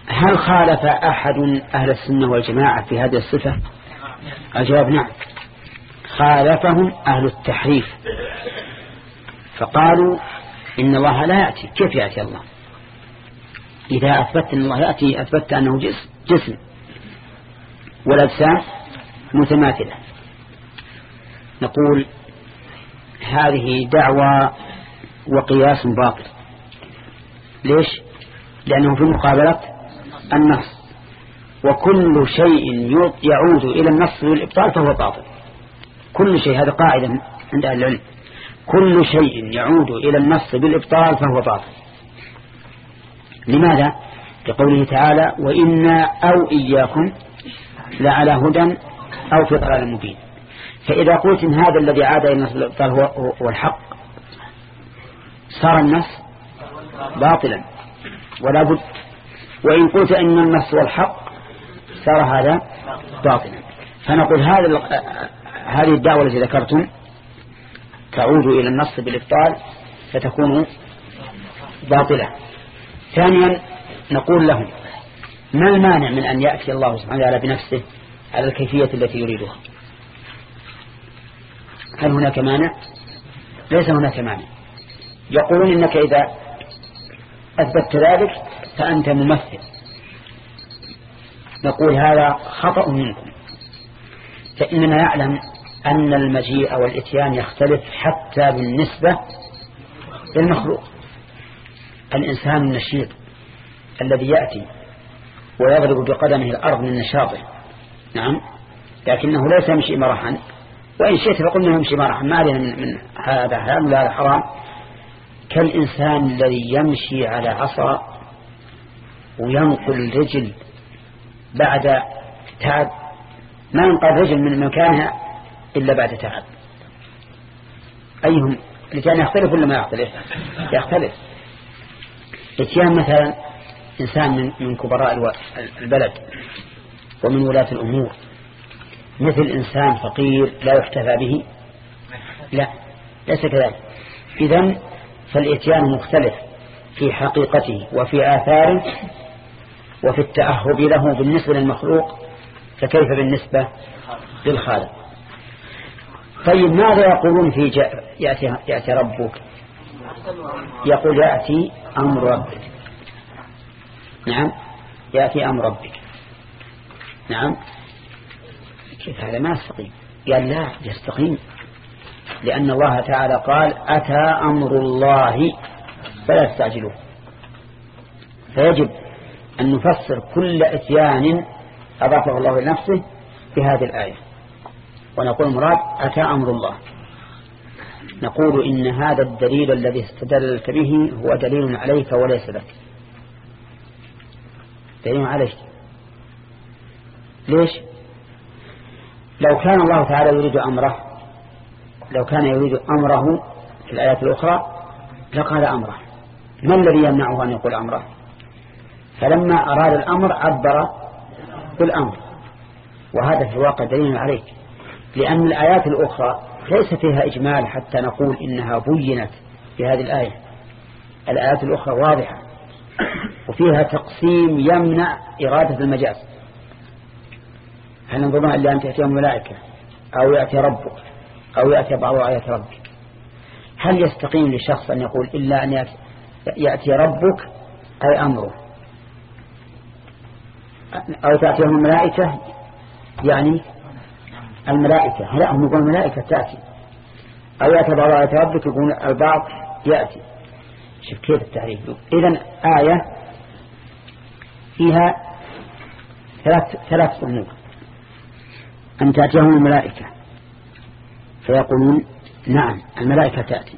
هل خالف أحد أهل السنة والجماعة في هذه الصفة؟ الجواب نعم، خالفهم أهل التحريف، فقالوا إن الله لا يأتي. كيف يأتي الله؟ إذا أثبت أن الله يأتي أثبت أنه جسم والأجسام متماثلة. نقول هذه دعوة وقياس باطل. ليش؟ لأنه في مقابلة النص، وكل شيء يعود إلى النص والإبطال فهو باطل. كل شيء، هذا قاعدة عند أهل العلم، كل شيء يعود إلى النص بالإبطال فهو باطل. لماذا؟ لقوله تعالى وإنا أو إياكم لعلى هدى أو في ضلال مبين. فإذا قلت إن هذا الذي عاد إلى النص بالإبطال هو الحق، صار النص باطلا ولا بد. وإن قلت إن النص والحق صار هذا باطلا. فنقول هذه الدعوة التي ذكرتم تعود إلى النص بالإبطال فتكون باطلة. ثانيا نقول لهم ما المانع من أن يأتي الله سبحانه وتعالى بنفسه على الكيفية التي يريدها؟ هل هناك مانع؟ ليس هناك مانع. يقولون إنك إذا أثبت ذلك فأنت ممثل. نقول هذا خطأ منكم، فإننا نعلم أن المجيء والإتيان يختلف حتى بالنسبة للمخلوق. الإنسان النشيط الذي يأتي ويضرب بقدمه الأرض من نشاطه، نعم، لكنه ليس يمشي مرحا، وإن شئت فقلنا يمشي مرحا، ما علينا من هذا حرام ولا حرام. كالإنسان الذي يمشي على عصا وينقل رجل بعد تعب، ما ينقل رجل من مكانها إلا بعد تعب. أيهم لكان يختلف ولا ما يختلف؟ يختلف. اتيان مثلا إنسان من كبراء البلد ومن ولاة الأمور، مثل إنسان فقير لا يحتفى به، لا، ليس كذلك. إذن فالإتيان مختلف في حقيقته وفي آثاره وفي التأهب له بالنسبة للمخلوق، فكيف بالنسبة للخالق؟ طيب ماذا يقولون في يأتي ربك؟ يقول يأتي أمر ربك. نعم، يأتي أمر ربك. نعم، كيف هذا؟ ما يستقيم. قال لا يستقيم، لأن الله تعالى قال أتى أمر الله فلا تستعجلوه. فيجب أن نفسر كل إتيان أضافه الله لنفسه بهذه الآية، ونقول مراد أتى أمر الله. نقول إن هذا الدليل الذي استدلت به هو دليل عليك وليس لك، دليل عليك. ليش؟ لو كان الله تعالى يريد أمره، لو كان يريد أمره في الآيات الأخرى لقال أمره. ما الذي يمنعه أن يقول أمره؟ فلما أراد الأمر عبر بالأمر، وهذا في الواقع دليل عليك، لأن الآيات الأخرى ليس فيها إجمال حتى نقول إنها بينت في هذه الآية. الآيات الأخرى واضحة وفيها تقسيم يمنع إرادة المجاز. هل نظرنا إلا أن تأتيهم الملائكة أو يأتي ربك أو يأتي بعض آيات ربك؟ هل يستقيم لشخص أن يقول إلا أن يأتي ربك أي أمره، أو تأتيهم الملائكة يعني الملائكة؟ لا، هم يقولون الملائكة تأتي، أو يأتي بعض آيات ربك يقول البعض يأتي. شوف كيف التعريف. إذن آية فيها ثلاث أمور: أن تأتيهم الملائكة فيقولون نعم الملائكة تأتي،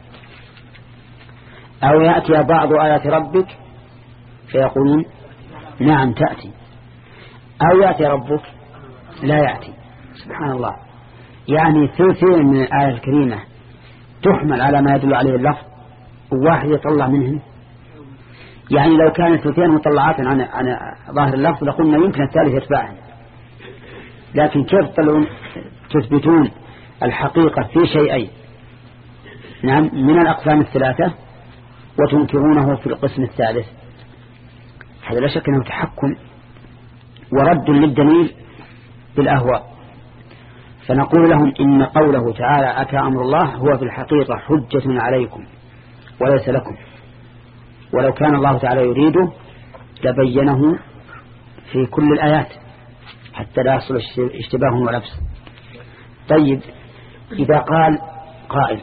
أو يأتي بعض آيات ربك فيقولون نعم تأتي، أو يأتي ربك لا يأتي. سبحان الله، يعني ثلثين من الآية الكريمة تحمل على ما يدل عليه اللفظ وواحد يطلع منهم. يعني لو كانت ثلثين مطلعات عن ظاهر اللفظ لقلنا يمكن الثالث يتبعها، لكن كيف تثبتون الحقيقة في شيئين، نعم، من الأقسام الثلاثة، وتنكرونه في القسم الثالث؟ هذا لا شك أنه تحكم ورد للدليل بالأهواء. فنقول لهم إن قوله تعالى أتى أمر الله هو في الحقيقة حجة عليكم وليس لكم، ولو كان الله تعالى يريده لبينه في كل الآيات حتى لا يحصل اشتباه ولبس. طيب إذا قال قائل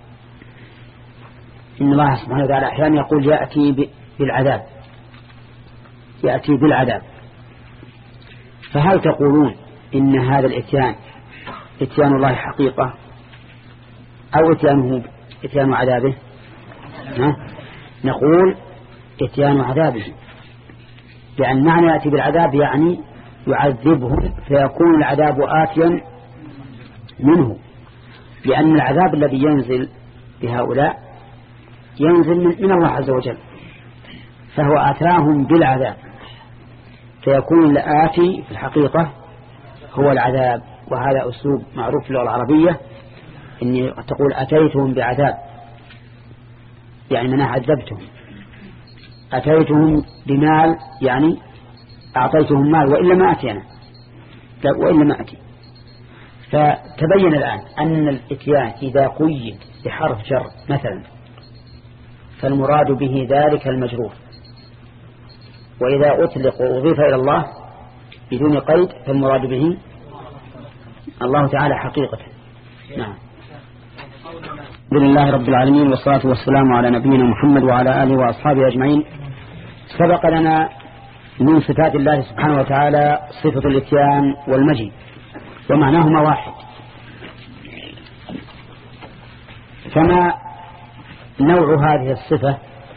إن الله سبحانه وتعالى أحيانا يقول يأتي بالعذاب، فهل تقولون إن هذا الإتيان إتيان الله حقيقة أو إتيان عذابه؟ نقول إتيان عذابه، لأن معنى يأتي بالعذاب يعني يعذبهم فيكون العذاب آتيا منه، لأن العذاب الذي ينزل بهؤلاء ينزل من الله عز وجل، فهو آتاهم بالعذاب فيكون الآتي في الحقيقة هو العذاب. وهذا أسلوب معروف في اللغة العربية، إني تقول أتيتهم بعذاب يعني من عذبتهم، أتيتهم بمال يعني أعطيتهم مال وإلا ما أتي أنا، وإلا ما أتي. فتبين الآن أن الإتيان إذا قيد بحرف جر مثلا فالمراد به ذلك المجرور، وإذا أطلق وأضيف إلى الله بدون قيد فالمراد به الله تعالى حقيقة. نعم. لله رب العالمين والصلاة والسلام على نبينا محمد وعلى آله وأصحابه أجمعين. سبق لنا من صفات الله سبحانه وتعالى صفة الإتيان والمجيء ومعناهما واحد، فما نوع هذه الصفة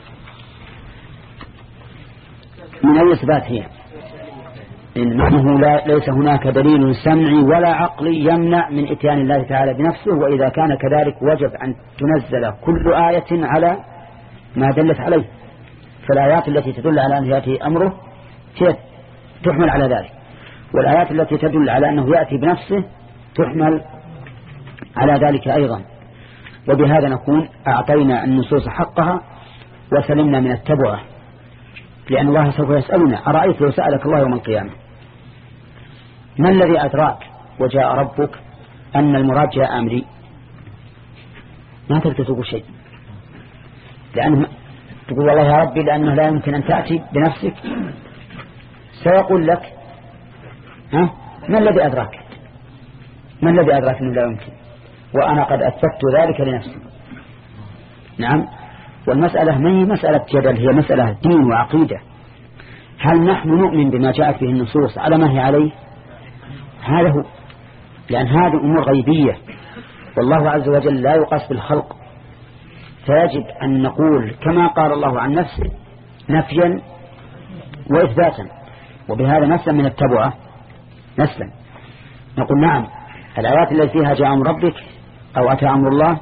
من أي صفات هي؟ إنه ليس هناك دليل سمعي ولا عقلي يمنع من إتيان الله تعالى بنفسه، وإذا كان كذلك وجب أن تنزل كل آية على ما دلت عليه، فالآيات التي تدل على أن يأتي أمره تحمل على ذلك، والآيات التي تدل على أنه يأتي بنفسه تحمل على ذلك أيضا. وبهذا نكون أعطينا النصوص حقها وسلمنا من التبعة، لأن الله سوف يسألنا أرأيت لو سألك الله يوم القيامة ما الذي أدراك وجاء ربك أن المراد جاء أمري؟ ما تقدر تقول شيء، لأنه تقول والله يا ربي لأنه لا يمكن أن تأتي بنفسك، سيقول لك ما الذي أدراك؟ ما الذي أدراك أنه لا يمكن وأنا قد أثبت ذلك لنفسي؟ نعم. والمسألة ما هي مسألة جدل، هي مسألة دين وعقيدة. هل نحن نؤمن بما جاءت به النصوص على ما هي عليه؟ هذا هو، لأن هذه أمور غيبية والله عز وجل لا يقاس بالخلق، فيجب أن نقول كما قال الله عن نفسه نفيا وإثباتا، وبهذا نسلم من التبعة. نسلم نقول نعم الآيات التي فيها جاء أمر ربك أو أتى أمر الله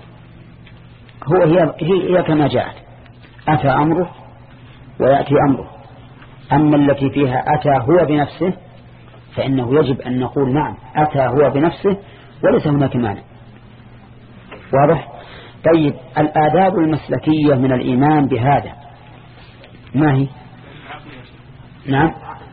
هي كما جاءت، أتى أمره ويأتي أمره. أما التي فيها أتى هو بنفسه فإنه يجب أن نقول نعم أتى هو بنفسه وليس هناك مانع. واضح؟ طيب الآداب المسلكية من الإيمان بهذا ما هي؟ نعم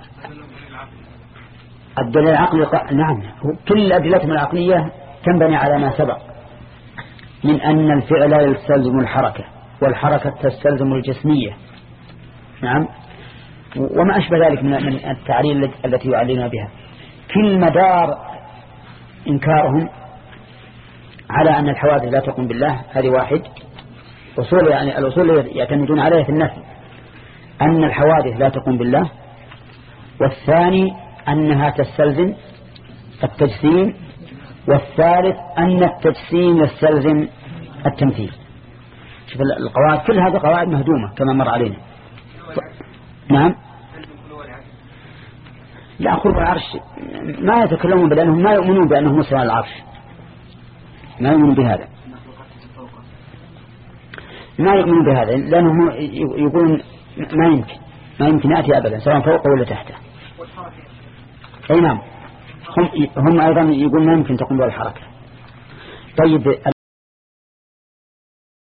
الدليل العقلي نعم كل أدلتهم العقلية تنبني على ما سبق من أن الفعل يستلزم الحركة والحركة تستلزم الجسمية. نعم. وما أشبه ذلك من التعليل التي يعلمنا بها. كل مدار إنكارهم على أن الحوادث لا تقوم بالله هذه واحد أصول، يعني الأصول يعتمدون عليها في النفي أن الحوادث لا تقوم بالله، والثاني أنها تستلزم التجسيم، والثالث أن التجسيم يستلزم التمثيل. شوف القواعد كل هذه قواعد مهدومة كما مر علينا. نعم. لا قرب العرش ما يتكلمون بأنهم ما يؤمنون بأنه مستوى على العرش، ما يؤمنون بهذا، ما يؤمنون بهذا لأنهم يقولون ما يمكن يأتي أبدا سواء فوقه ولا تحته. أي نعم هم أيضا يقولون ما يمكن تقوم بالحركة. طيب